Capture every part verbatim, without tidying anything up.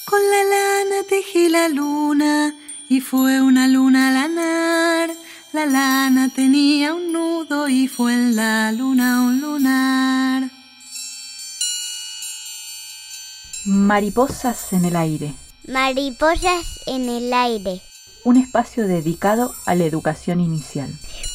Con la lana tejí la luna y fue una luna lanar. La lana tenía un nudo y fue en la luna un lunar. Mariposas en el aire. Mariposas en el aire. Un espacio dedicado a la educación inicial.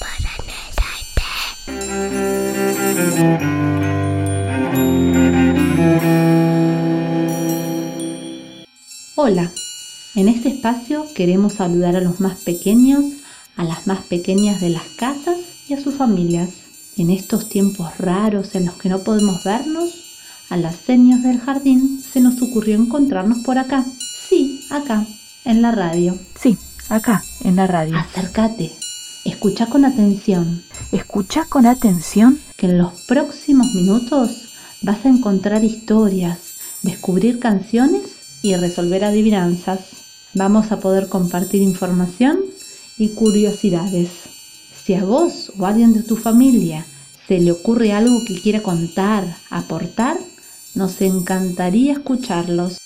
Hola, en este espacio queremos saludar a los más pequeños, a las más pequeñas de las casas y a sus familias. En estos tiempos raros en los que no podemos vernos, a las señas del jardín se nos ocurrió encontrarnos por acá. Sí, acá, en la radio. Sí, acá, en la radio. Acércate, escucha con atención. Escucha con atención que en los próximos minutos vas a encontrar historias, descubrir canciones y resolver adivinanzas. Vamos a poder compartir información y curiosidades. Si a vos o a alguien de tu familia se le ocurre algo que quiera contar, aportar, nos encantaría escucharlos.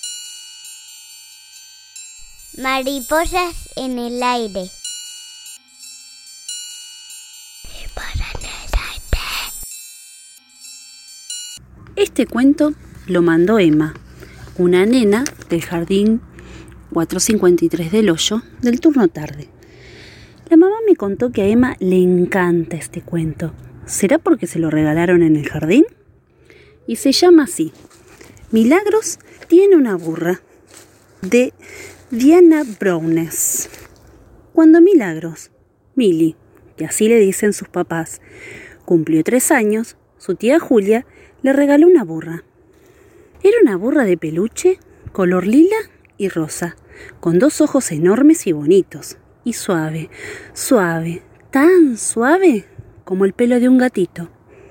Mariposas en el aire. Este cuento lo mandó Emma, una nena del jardín cuatrocientos cincuenta y tres del Hoyo del turno tarde. La mamá me contó que a Emma le encanta este cuento. ¿Será porque se lo regalaron en el jardín? Y se llama así: Milagros tiene una burra, de Diana Brownes. Cuando Milagros, Mili, que así le dicen sus papás, cumplió tres años, su tía Julia le regaló una burra. Era una burra de peluche, color lila y rosa, con dos ojos enormes y bonitos, y suave, suave, tan suave como el pelo de un gatito.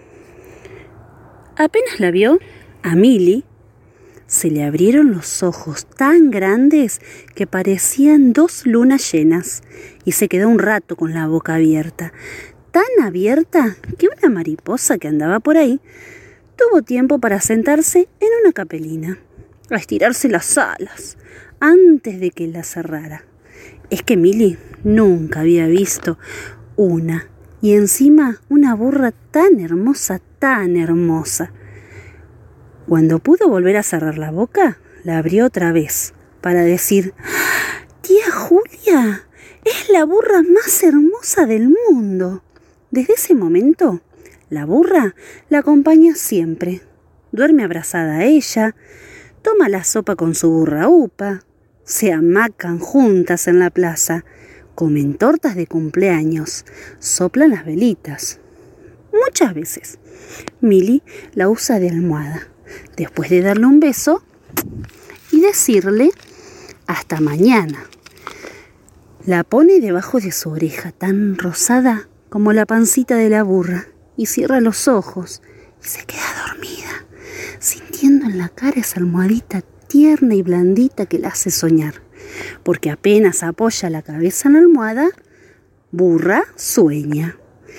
Apenas la vio, a Mili se le abrieron los ojos tan grandes que parecían dos lunas llenas, y se quedó un rato con la boca abierta, tan abierta que una mariposa que andaba por ahí tuvo tiempo para sentarse en una capelina, a estirarse las alas antes de que la cerrara. Es que Mili nunca había visto una, y encima una burra tan hermosa, tan hermosa. Cuando pudo volver a cerrar la boca, la abrió otra vez para decir: «Tía Julia, es la burra más hermosa del mundo». Desde ese momento, la burra la acompaña siempre. Duerme abrazada a ella, toma la sopa con su burra upa, se hamacan juntas en la plaza, comen tortas de cumpleaños, soplan las velitas. Muchas veces, Mili la usa de almohada, después de darle un beso y decirle hasta mañana. La pone debajo de su oreja, tan rosada como la pancita de la burra, y cierra los ojos y se queda dormida, sintiendo en la cara esa almohadita tierna y blandita que la hace soñar, porque apenas apoya la cabeza en la almohada, burra sueña.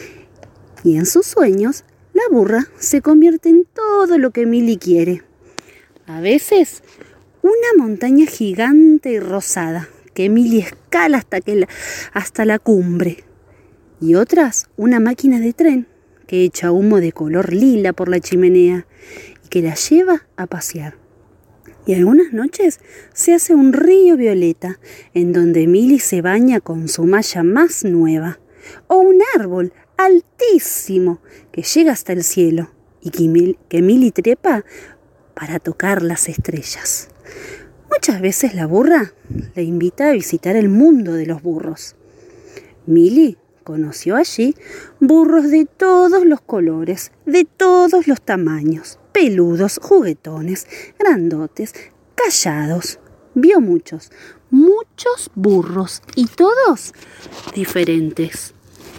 Y en sus sueños, la burra se convierte en todo lo que Mili quiere. A veces, una montaña gigante y rosada, que Mili escala hasta, que la, hasta la cumbre. Y otras, una máquina de tren, que echa humo de color lila por la chimenea y que la lleva a pasear. Y algunas noches se hace un río violeta en donde Mili se baña con su malla más nueva, o un árbol altísimo que llega hasta el cielo y que Mili, que Mili trepa para tocar las estrellas. Muchas veces la burra le invita a visitar el mundo de los burros. Mili conoció allí burros de todos los colores, de todos los tamaños, peludos, juguetones, grandotes, callados. Vio muchos, muchos burros, y todos diferentes.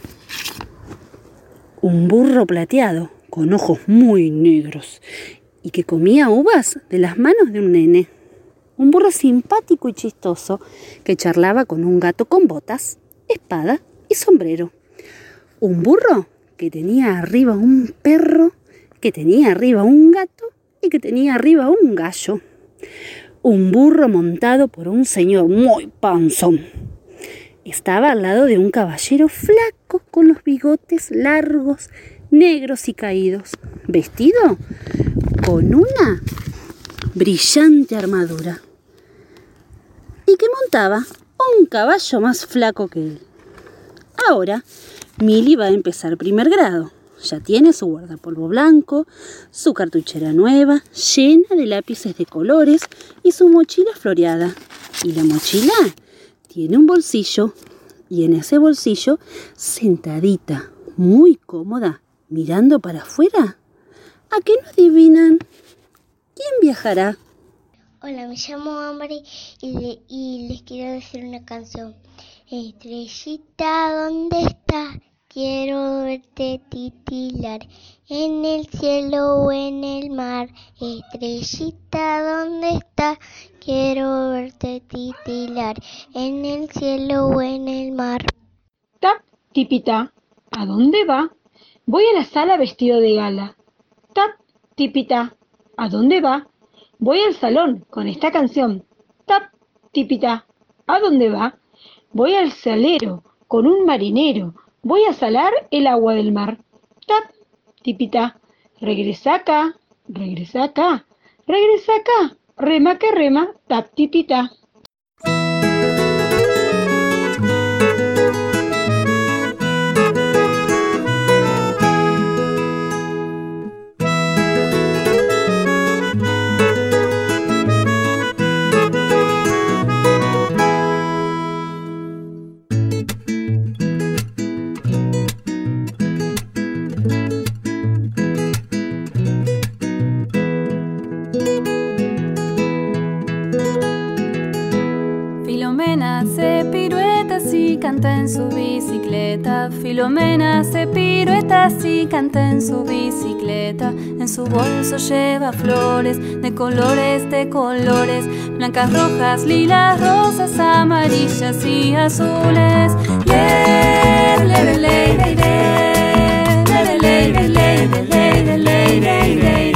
Un burro plateado, con ojos muy negros, y que comía uvas de las manos de un nene. Un burro simpático y chistoso, que charlaba con un gato con botas, espada y sombrero. Un burro que tenía arriba un perro, que tenía arriba un gato y que tenía arriba un gallo. un burro montado por un señor muy panzón. Estaba al lado de un caballero flaco con los bigotes largos, negros y caídos, vestido con una brillante armadura y que montaba un caballo más flaco que él. Ahora, Mili va a empezar primer grado. Ya tiene su guardapolvo blanco, su cartuchera nueva, llena de lápices de colores y su mochila floreada. Y la mochila tiene un bolsillo y en ese bolsillo, sentadita, muy cómoda, mirando para afuera, ¿a qué no adivinan? ¿Quién viajará? Hola, me llamo Amber y, le, y les quiero decir una canción. Estrellita, ¿dónde estás? Quiero verte titilar en el cielo o en el mar. Estrellita, ¿dónde estás? Quiero verte titilar en el cielo o en el mar. Tap, tipita, ¿a dónde va? Voy a la sala vestido de gala. Tap, tipita, ¿a dónde va? Voy al salón con esta canción. Tap, tipita, ¿a dónde va? Voy al salero con un marinero. Voy a salar el agua del mar. Tap, tipita, regresa acá, regresa acá, regresa acá, rema que rema, tap, tipita. Canta en su bicicleta, Filomena hace piruetas y canta en su bicicleta. En su bolso lleva flores de colores, de colores, blancas, rojas, lilas, rosas, amarillas y azules. Le, le, le, le, le, le, le, le, le, le, le, le, le, le.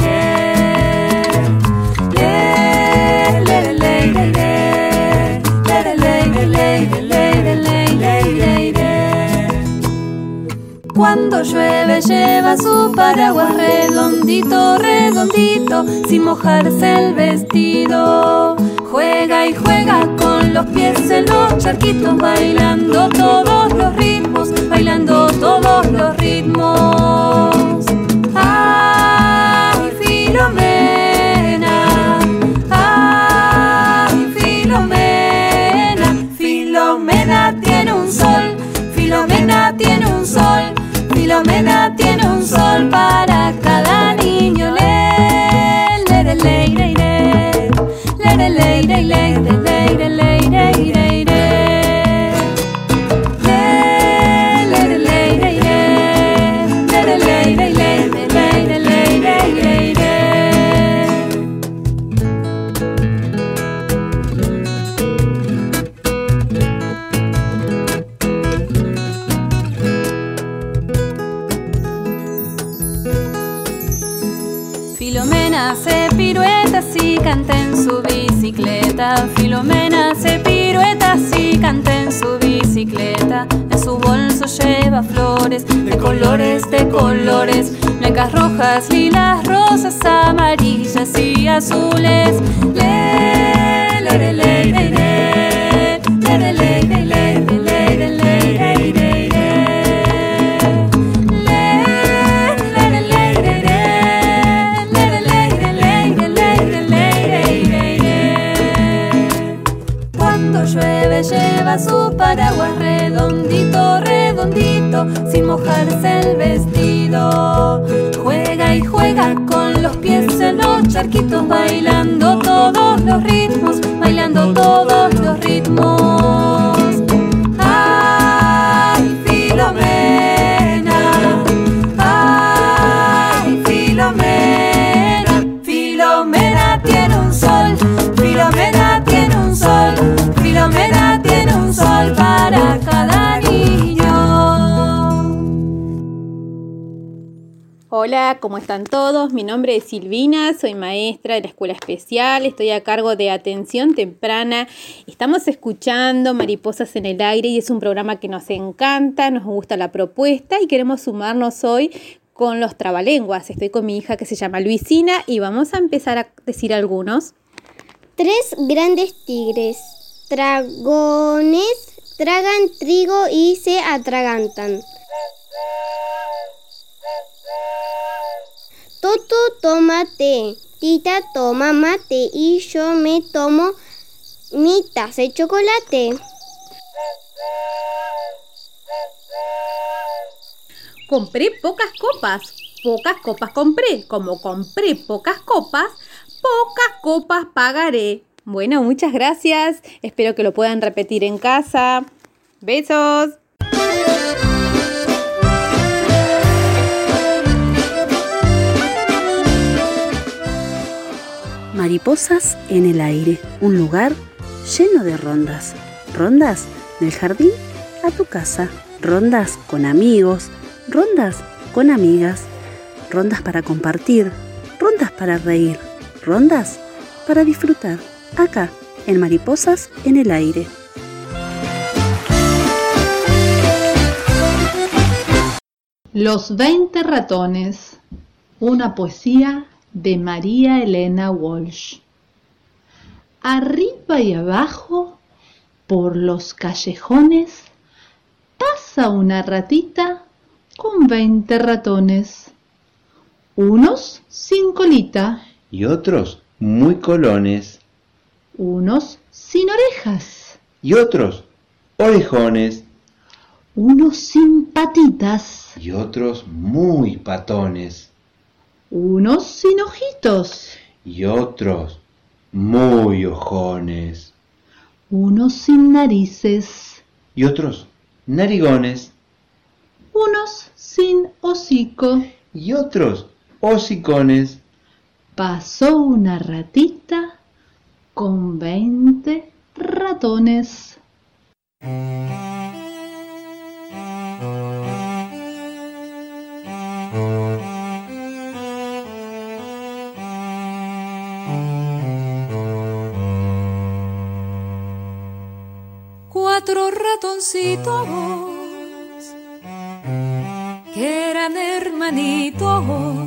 Cuando llueve lleva su paraguas redondito, redondito, sin mojarse el vestido. Juega y juega con los pies en los charquitos, bailando todos los ritmos, bailando todos los ritmos. ¡Ay, Filomena! ¡Ay, Filomena! Filomena tiene un sol, Filomena tiene un sol. Filomena tiene un sol para cada niño. Le, le, le, le, le, le, le, le, le, le, le, le, le, le, le. Filomena hace piruetas y canta en su bicicleta. Filomena hace piruetas y canta en su bicicleta. En su bolso lleva flores de colores, de colores, blancas, rojas, lilas, rosas, amarillas y azules. Le, le, le, le, le, le, le, le, le, le, le, le, le. Llueve, lleva su paraguas redondito, redondito, sin mojarse el vestido. Juega y juega con los pies en los charquitos, bailando todos los ritmos, bailando todos los ritmos. ¡Ay, Filomena! ¡Ay, Filomena! Filomena tiene un sol, Filomena tiene un sol. Filomena tiene un sol para cada niño. Hola, ¿cómo están todos? Mi nombre es Silvina, soy maestra de la escuela especial, estoy a cargo de atención temprana. Estamos escuchando Mariposas en el Aire y es un programa que nos encanta, nos gusta la propuesta y queremos sumarnos hoy con los trabalenguas. Estoy con mi hija que se llama Luisina y vamos a empezar a decir algunos. Tres grandes tigres, dragones, tragan trigo y se atragantan. Toto toma té, Tita toma mate y yo me tomo mi taza de chocolate. Compré pocas copas, pocas copas compré. Como compré pocas copas, pocas copas pagaré. Bueno, muchas gracias. Espero que lo puedan repetir en casa. Besos. Mariposas en el aire, un lugar lleno de rondas. Rondas del jardín a tu casa. Rondas con amigos, rondas con amigas. Rondas para compartir, rondas para reír, rondas para disfrutar. Acá, en Mariposas en el Aire. Los veinte ratones. Una poesía de María Elena Walsh. Arriba y abajo, por los callejones, pasa una ratita con veinte ratones. Unos sin colita y otros muy colones. Unos sin orejas y otros orejones. Unos sin patitas y otros muy patones. Unos sin ojitos y otros muy ojones. Unos sin narices y otros narigones. Unos sin hocico y otros hocicones. Pasó una ratita con veinte ratones. Cuatro ratoncitos que eran hermanitos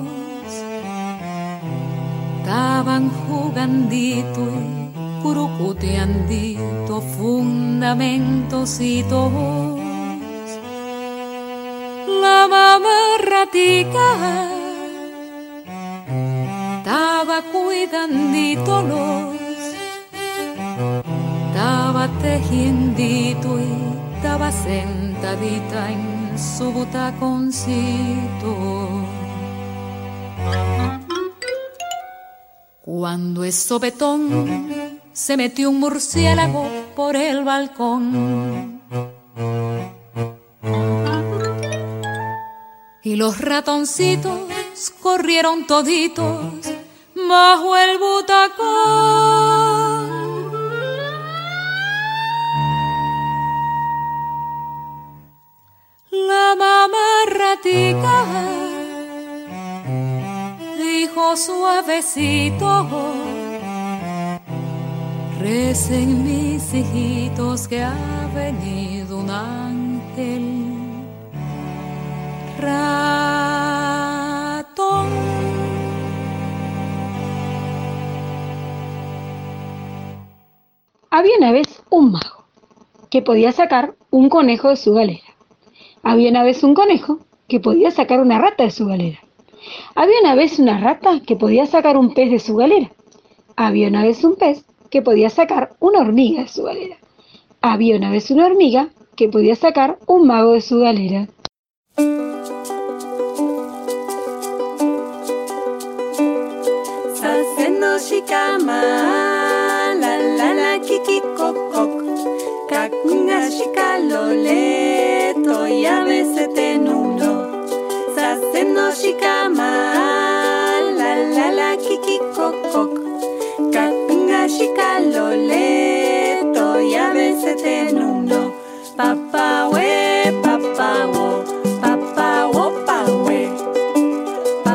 estaban jugandito y curucuteandito fundamentositos. La mamá ratica estaba cuidandito los, estaba tejiendito y estaba sentadita en su butaconcito. Cuando es sopetón se metió un murciélago por el balcón y los ratoncitos corrieron toditos bajo el butacón. La mamá ratica dijo suavecito: recen mis hijitos que ha venido un ángel ratón. Había una vez un mago que podía sacar un conejo de su galera. Había una vez un conejo que podía sacar una rata de su galera. Había una vez una rata que podía sacar un pez de su galera. Había una vez un pez que podía sacar una hormiga de su galera. Había una vez una hormiga que podía sacar un mago de su galera. Saseno shikama, la la la kiki kokok, kakunga shikalole, toyabe setenuno. Saseno shikama, la la la kiki kokok, kakunga shikalole, toyabe setenuno. Papa we, papa wo, papa wo pa we.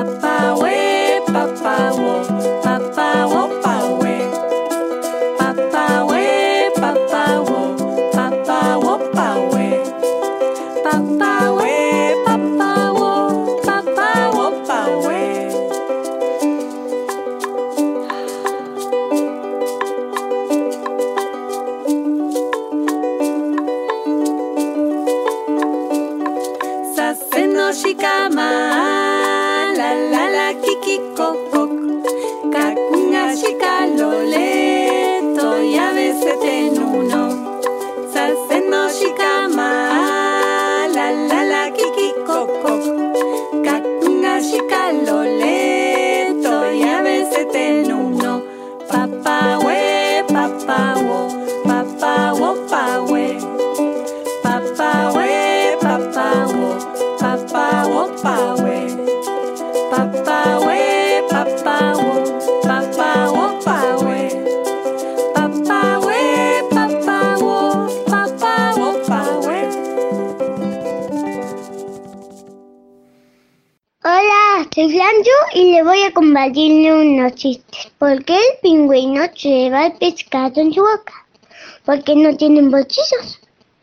Yo voy a compartirle unos chistes. ¿Por qué el pingüino lleva el pescado en su boca? Porque no tienen bolsillos.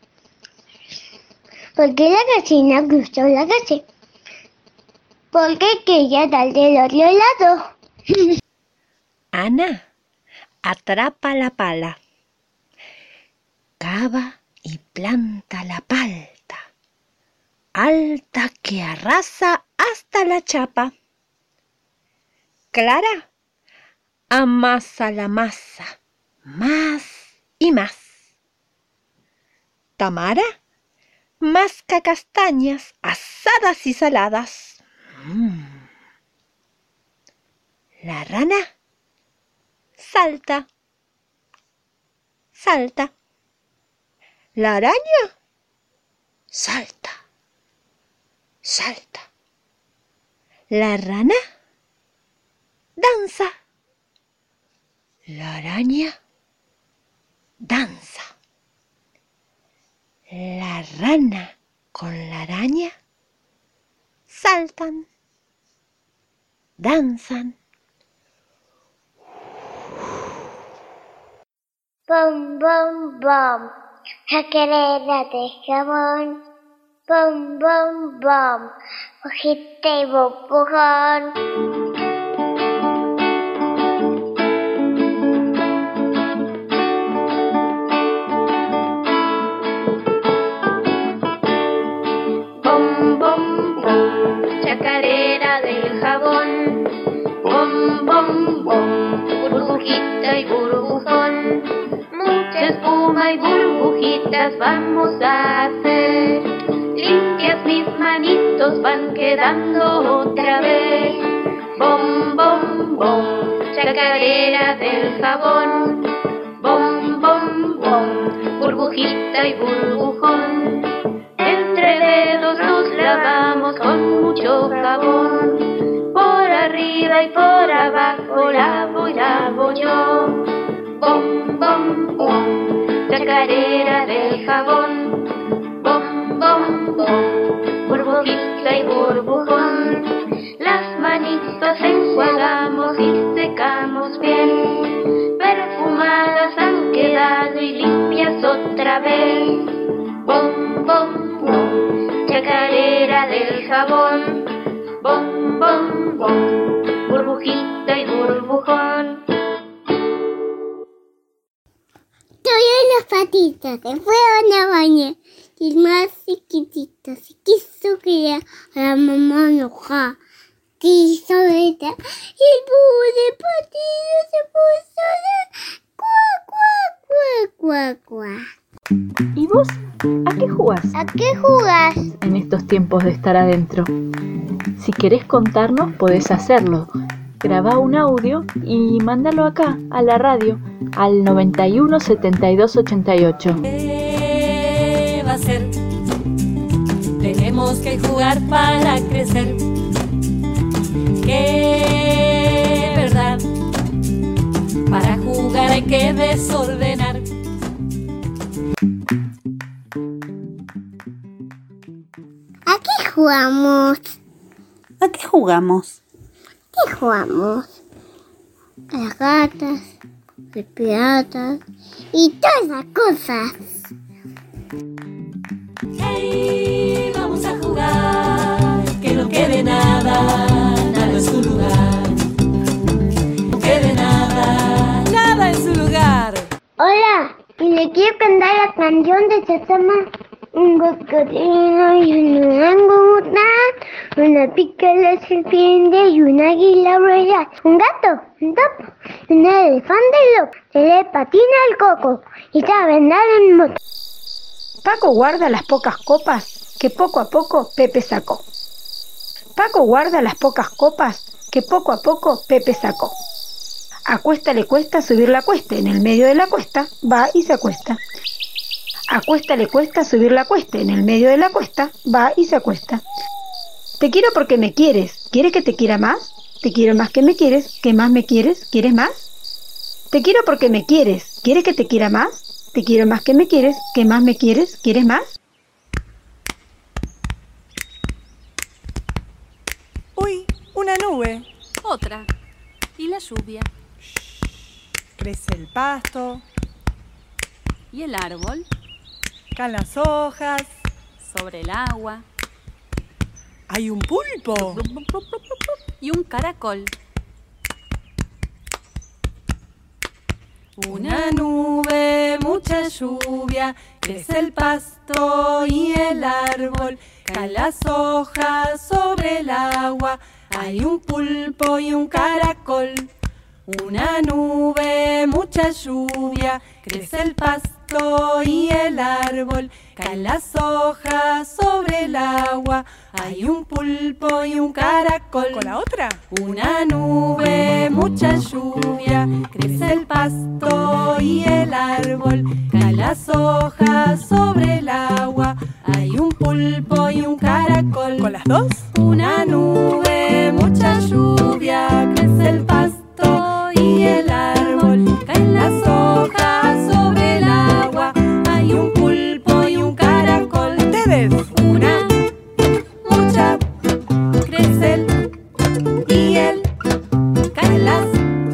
¿Por qué la gallina cruzó la calle? Porque quería dar del otro lado. Ana atrapa la pala, cava y planta la palta, alta que arrasa hasta la chapa. Clara amasa la masa, más y más. Tamara masca castañas asadas y saladas. Mm. La rana salta, salta. La araña salta, salta. La rana danza. La araña danza. La rana con la araña saltan, danzan. Bom, bom, bom, chacarera de jabón. Bom, bom, bom, hojita y burbujón. Chacarera del jabón, bom, bom, bom, burbujita y burbujón, mucha espuma y burbujitas vamos a hacer, limpias mis manitos van quedando otra vez, bom, bom, bom, chacarera del jabón, bom, bom, bom, burbujita y burbujón. Entre dedos nos lavamos con mucho jabón, por arriba y por abajo lavo y lavo yo. Bom, bom, bom, chacarera del jabón, bom, bom, bom, burbujita y burbujón. Las manitos enjuagamos y secamos bien, perfumadas han quedado y limpias otra vez. Bom, bom, bom, chacarera del jabón, bom, bom, bom, burbujita y burbujón. Tuve unos patitos, se fueron a bañar, y el más chiquitito se quiso criar a la mamá enojada. Quiso gritar, y el pobre patito se puso a cuá, cuá, cuá, cuá, cuá. ¿Y vos? ¿A qué jugás? ¿A qué jugás? En estos tiempos de estar adentro. Si querés contarnos, podés hacerlo. Grabá un audio y mándalo acá, a la radio, al noventa y uno setenta y dos ochenta y ocho. ¿Qué va a ser? Tenemos que jugar para crecer. ¿Qué verdad? Para jugar hay que desordenar. ¿A qué jugamos? ¿A qué jugamos? ¿Qué jugamos? A las gatas, a los piratas y todas las cosas. Hey, vamos a jugar, que no quede nada, nada en su lugar. No quede nada, nada en su lugar. Hola, y le quiero cantar la canción de Sesama. Un cocodrilo y un orangután, una pica la serpiente y un águila royal, un gato, un topo, un elefante loco, se le patina el coco y sabe andar en moto. Paco guarda las pocas copas que poco a poco Pepe sacó. Paco guarda las pocas copas que poco a poco Pepe sacó. A cuesta le cuesta subir la cuesta, en el medio de la cuesta va y se acuesta. A cuesta le cuesta subir la cuesta, en el medio de la cuesta va y se acuesta. Te quiero porque me quieres, ¿quieres que te quiera más? Te quiero más que me quieres, ¿qué más me quieres? ¿Quieres más? Te quiero porque me quieres, ¿quieres que te quiera más? Te quiero más que me quieres, ¿qué más me quieres? ¿Quieres más? Uy, una nube. otra. Y la lluvia. Crece el pasto. Y el árbol. Caen las hojas. Sobre el agua. Hay un pulpo. Y un caracol. Una nube, mucha lluvia, crece el pasto y el árbol, caen las hojas sobre el agua, hay un pulpo y un caracol. Una nube, mucha lluvia, crece el pasto y el árbol, caen las hojas sobre el agua, hay un pulpo y un caracol. ¿Con la otra? Una nube, mucha lluvia, crece el pasto y el árbol, caen las hojas sobre el agua, hay un pulpo y un caracol. ¿Con las dos? Una nube, mucha lluvia, crece el pasto y el árbol, caen las hojas sobre el agua, hay un pulpo y un caracol. ¿Ustedes? Una, mucha, crece el y el, caen las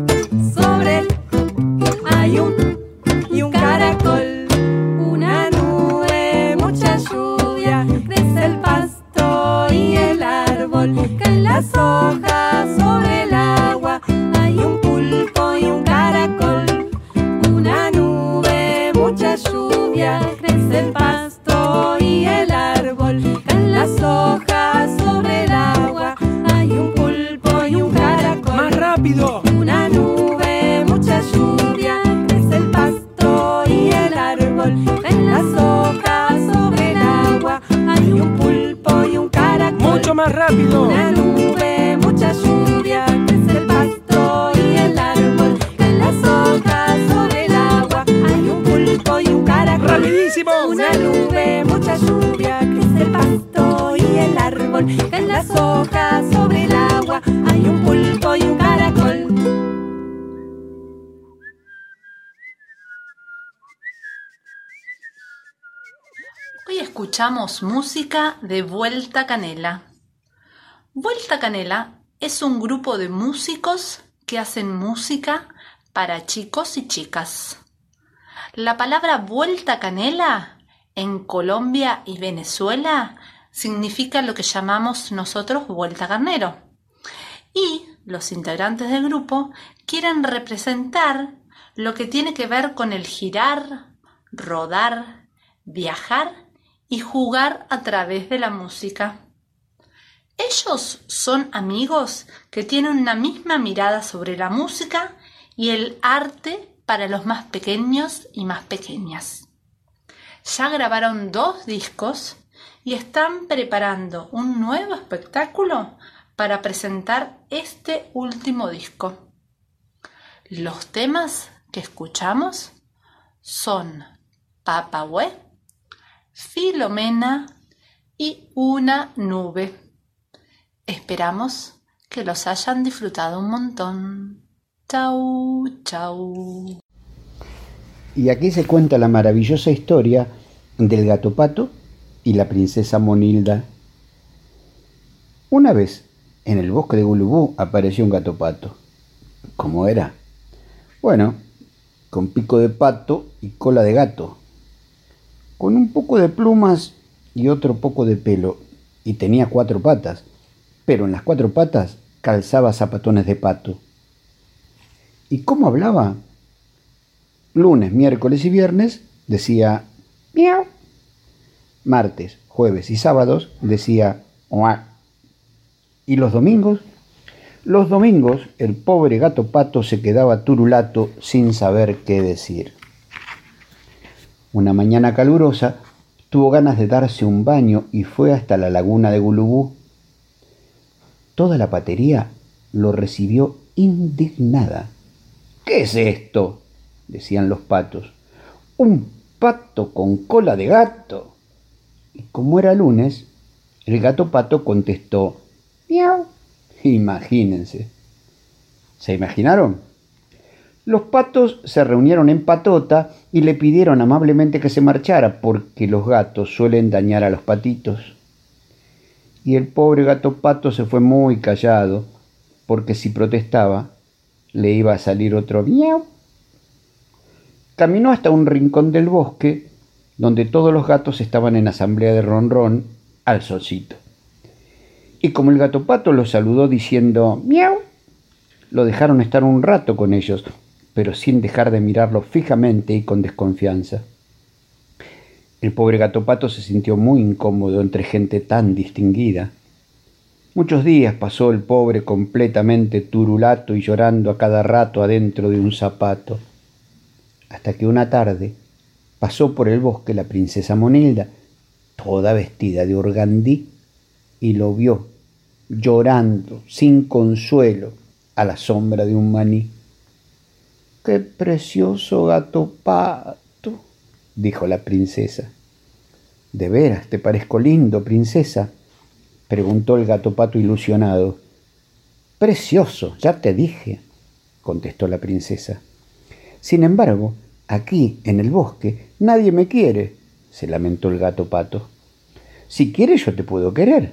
sobre el, hay un y un caracol. Una nube, mucha lluvia, crece el pasto y el árbol, caen las hojas sobre el agua, hay un pulpo y un caracol. Una nube, mucha lluvia, crece el pasto y el árbol, caen las hojas sobre el agua, hay un pulpo y un caracol. ¡Más rápido! Una nube, mucha lluvia, crece el pasto y el árbol, caen las hojas sobre el agua, hay un pulpo y un caracol. ¡Mucho más rápido! Una nube, mucha lluvia, crece el pasto y el árbol, caen las hojas sobre el agua, hay un pulpo y un caracol. ¡Rapidísimo! Una nube, mucha lluvia, crece el pasto y el árbol, caen las hojas sobre el agua, hay un pulpo y un caracol. Hoy escuchamos música de Vuelta Canela. Vuelta Canela es un grupo de músicos que hacen música para chicos y chicas. La palabra Vuelta Canela en Colombia y Venezuela significa lo que llamamos nosotros Vuelta Carnero. Y los integrantes del grupo quieren representar lo que tiene que ver con el girar, rodar, viajar y jugar a través de la música. Ellos son amigos que tienen una misma mirada sobre la música y el arte para los más pequeños y más pequeñas. Ya grabaron dos discos y están preparando un nuevo espectáculo para presentar este último disco. Los temas que escuchamos son Papahue, Filomena y Una nube. Esperamos que los hayan disfrutado un montón. Chau, chau. Y aquí se cuenta la maravillosa historia del gato Pato y la princesa Monilda. Una vez, en el bosque de Gulubú apareció un gato Pato. ¿Cómo era? Bueno, con pico de pato y cola de gato, con un poco de plumas y otro poco de pelo, y tenía cuatro patas, pero en las cuatro patas calzaba zapatones de pato. ¿Y cómo hablaba? Lunes, miércoles y viernes decía miau. Martes, jueves y sábados decía oac. ¿Y los domingos? Los domingos el pobre gato Pato se quedaba turulato sin saber qué decir. Una mañana calurosa tuvo ganas de darse un baño y fue hasta la laguna de Gulubú. Toda la patería lo recibió indignada. ¿Qué es esto?, decían los patos. Un pato con cola de gato. Y como era lunes, el gato Pato contestó miau. Imagínense. ¿Se imaginaron? Los patos se reunieron en patota y le pidieron amablemente que se marchara porque los gatos suelen dañar a los patitos. Y el pobre gato Pato se fue muy callado porque si protestaba le iba a salir otro miau. Caminó hasta un rincón del bosque donde todos los gatos estaban en asamblea de ronrón al solcito. Y como el gato pato los saludó diciendo miau, lo dejaron estar un rato con ellos, pero sin dejar de mirarlo fijamente y con desconfianza. El pobre gato pato se sintió muy incómodo entre gente tan distinguida. Muchos días pasó el pobre completamente turulato y llorando a cada rato adentro de un zapato, hasta que una tarde pasó por el bosque la princesa Monilda, toda vestida de organdí, y lo vio llorando sin consuelo a la sombra de un maní. ¡Qué precioso gato pato!, dijo la princesa. ¿De veras te parezco lindo, princesa?, preguntó el gato pato ilusionado. Precioso, ya te dije, contestó la princesa. Sin embargo, aquí, en el bosque, nadie me quiere, se lamentó el gato pato. Si quieres, yo te puedo querer.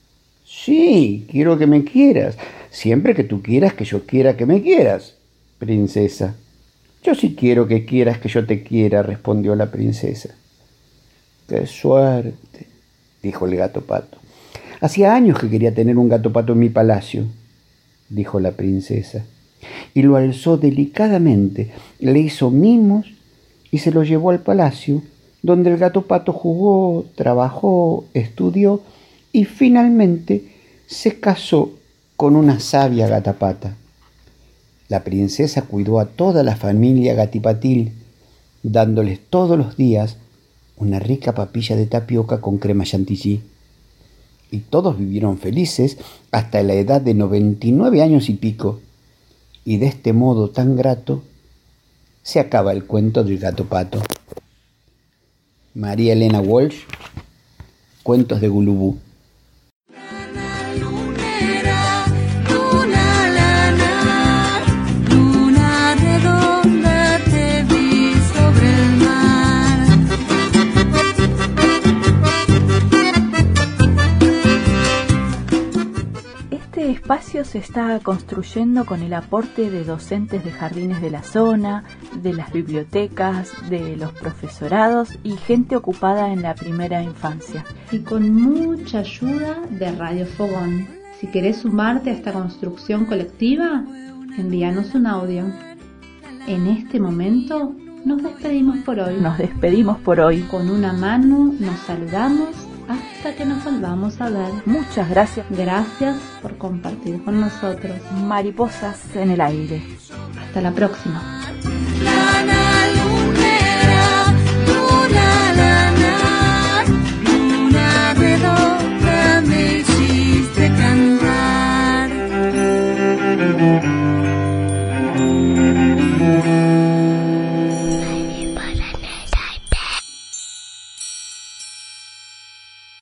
Sí, quiero que me quieras, siempre que tú quieras que yo quiera que me quieras, princesa. Yo sí quiero que quieras que yo te quiera, respondió la princesa. ¡Qué suerte!, dijo el gato pato. Hacía años que quería tener un gato pato en mi palacio, dijo la princesa, y lo alzó delicadamente, le hizo mimos y se lo llevó al palacio, donde el gato pato jugó, trabajó, estudió y finalmente se casó con una sabia gatapata. La princesa cuidó a toda la familia gatipatil, dándoles todos los días una rica papilla de tapioca con crema chantilly. Y todos vivieron felices hasta la edad de noventa y nueve años y pico. Y de este modo tan grato se acaba el cuento del gato pato. María Elena Walsh, Cuentos de Gulubú. Este espacio se está construyendo con el aporte de docentes de jardines de la zona, de las bibliotecas, de los profesorados y gente ocupada en la primera infancia. Y con mucha ayuda de Radio Fogón. Si querés sumarte a esta construcción colectiva, envíanos un audio. En este momento nos despedimos por hoy. Nos despedimos por hoy. Con una mano nos saludamos hasta que nos volvamos a ver. Muchas gracias. Gracias por compartir con nosotros. Mariposas en el aire. Hasta la próxima. Lana lunera, luna lana, luna redonda me hiciste cantar.